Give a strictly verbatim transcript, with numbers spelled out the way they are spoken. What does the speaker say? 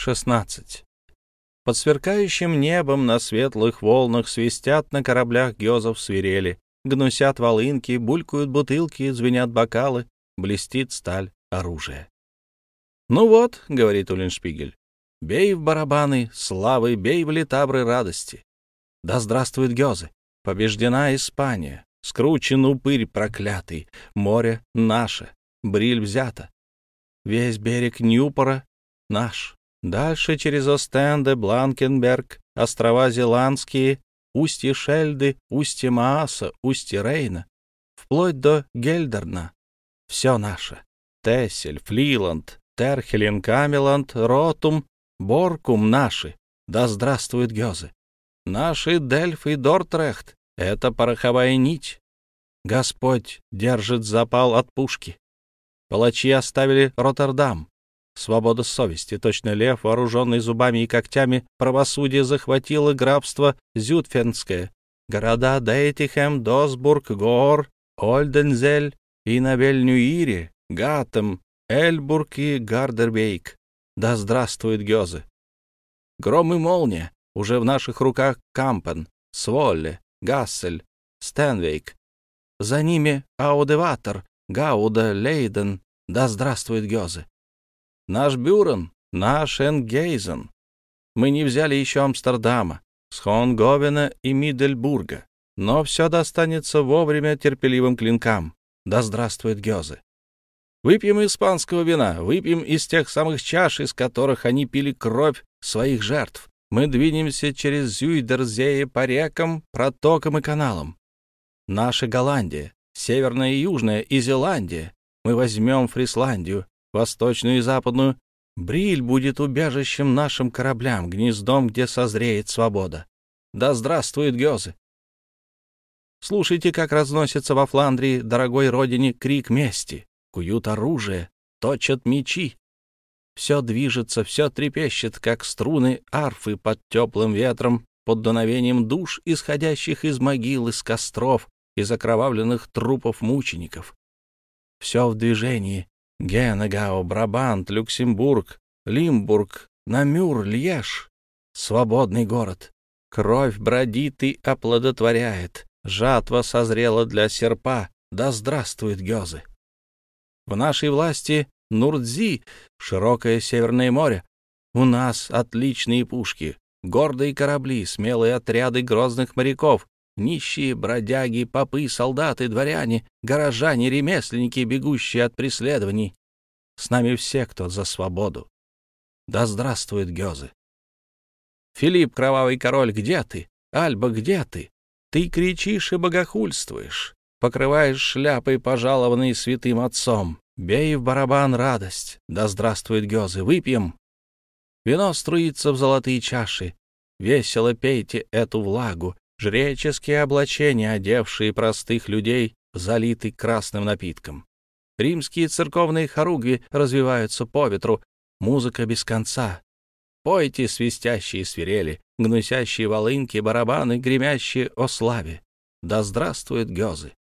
шестнадцать. Под сверкающим небом на светлых волнах свистят на кораблях гёзов свирели, гнусят волынки, булькают бутылки, звенят бокалы, блестит сталь оружия. «Ну вот», — говорит Уллиншпигель, — «бей в барабаны славы, бей в литавры радости. Да здравствуют гёзы! Побеждена Испания, скручен упырь проклятый, море наше, Бриль взята. Весь берег Ньюпора наш. Дальше через Остенде, Бланкенберг, острова Зеландские, устье Шельды, устье Мааса, устье Рейна, вплоть до Гельдерна. Все наше. Тессель, Флиланд, Терхелен, Камеланд, Ротум, Боркум наши. Да здравствуют гёзы! Наши Дельф и Дортрехт — это пороховая нить. Господь держит запал от пушки. Палачи оставили Роттердам. Свобода совести, точно лев, вооруженный зубами и когтями, правосудие захватило графство Зюдфенское, города Дейтихем, Досбург, Гоор, Ольдензель и Набель-Нюире, Гаттем, Эльбург и Гардербейк. Да здравствуют гёзы! Гром и молния, уже в наших руках Кампен, Сволле, Гассель, Стенвейк. За ними Аудеватор, Гауда, Лейден. Да здравствуют гёзы! Наш Бюрен, наш Энгейзен. Мы не взяли еще Амстердама, Схонговена и Миддельбурга, но все достанется вовремя терпеливым клинкам. Да здравствуют гёзы! Выпьем испанского вина, выпьем из тех самых чаш, из которых они пили кровь своих жертв. Мы двинемся через Зюйдерзее по рекам, протокам и каналам. Наша Голландия, Северная и Южная и Зеландия. Мы возьмем Фрисландию, Восточную и Западную. Бриль будет убежищем нашим кораблям, гнездом, где созреет свобода. Да здравствуют гёзы! Слушайте, как разносится во Фландрии, дорогой родине, крик мести. Куют оружие, точат мечи. Все движется, все трепещет, как струны арфы под теплым ветром, под дуновением душ, исходящих из могил, из костров, из окровавленных трупов мучеников. Все в движении. Генегау, Брабант, Люксембург, Лимбург, Намюр, Льеж. Свободный город. Кровь бродит и оплодотворяет. Жатва созрела для серпа. Да здравствуют гёзы! В нашей власти Нурдзи, широкое Северное море. У нас отличные пушки, гордые корабли, смелые отряды грозных моряков, нищие, бродяги, попы, солдаты, дворяне, горожане, ремесленники, бегущие от преследований. С нами все, кто за свободу. Да здравствуют гёзы! Филипп, кровавый король, где ты? Альба, где ты? Ты кричишь и богохульствуешь, покрываешь шляпой, пожалованной святым отцом. Бей в барабан радость, да здравствуют гёзы! Выпьем! Вино струится в золотые чаши. Весело пейте эту влагу. Жреческие облачения, одевшие простых людей, залиты красным напитком. Римские церковные хоругви развиваются по ветру. Музыка без конца. Пойте свистящие свирели, гнусящие волынки, барабаны, гремящие о славе. Да здравствуют гёзы!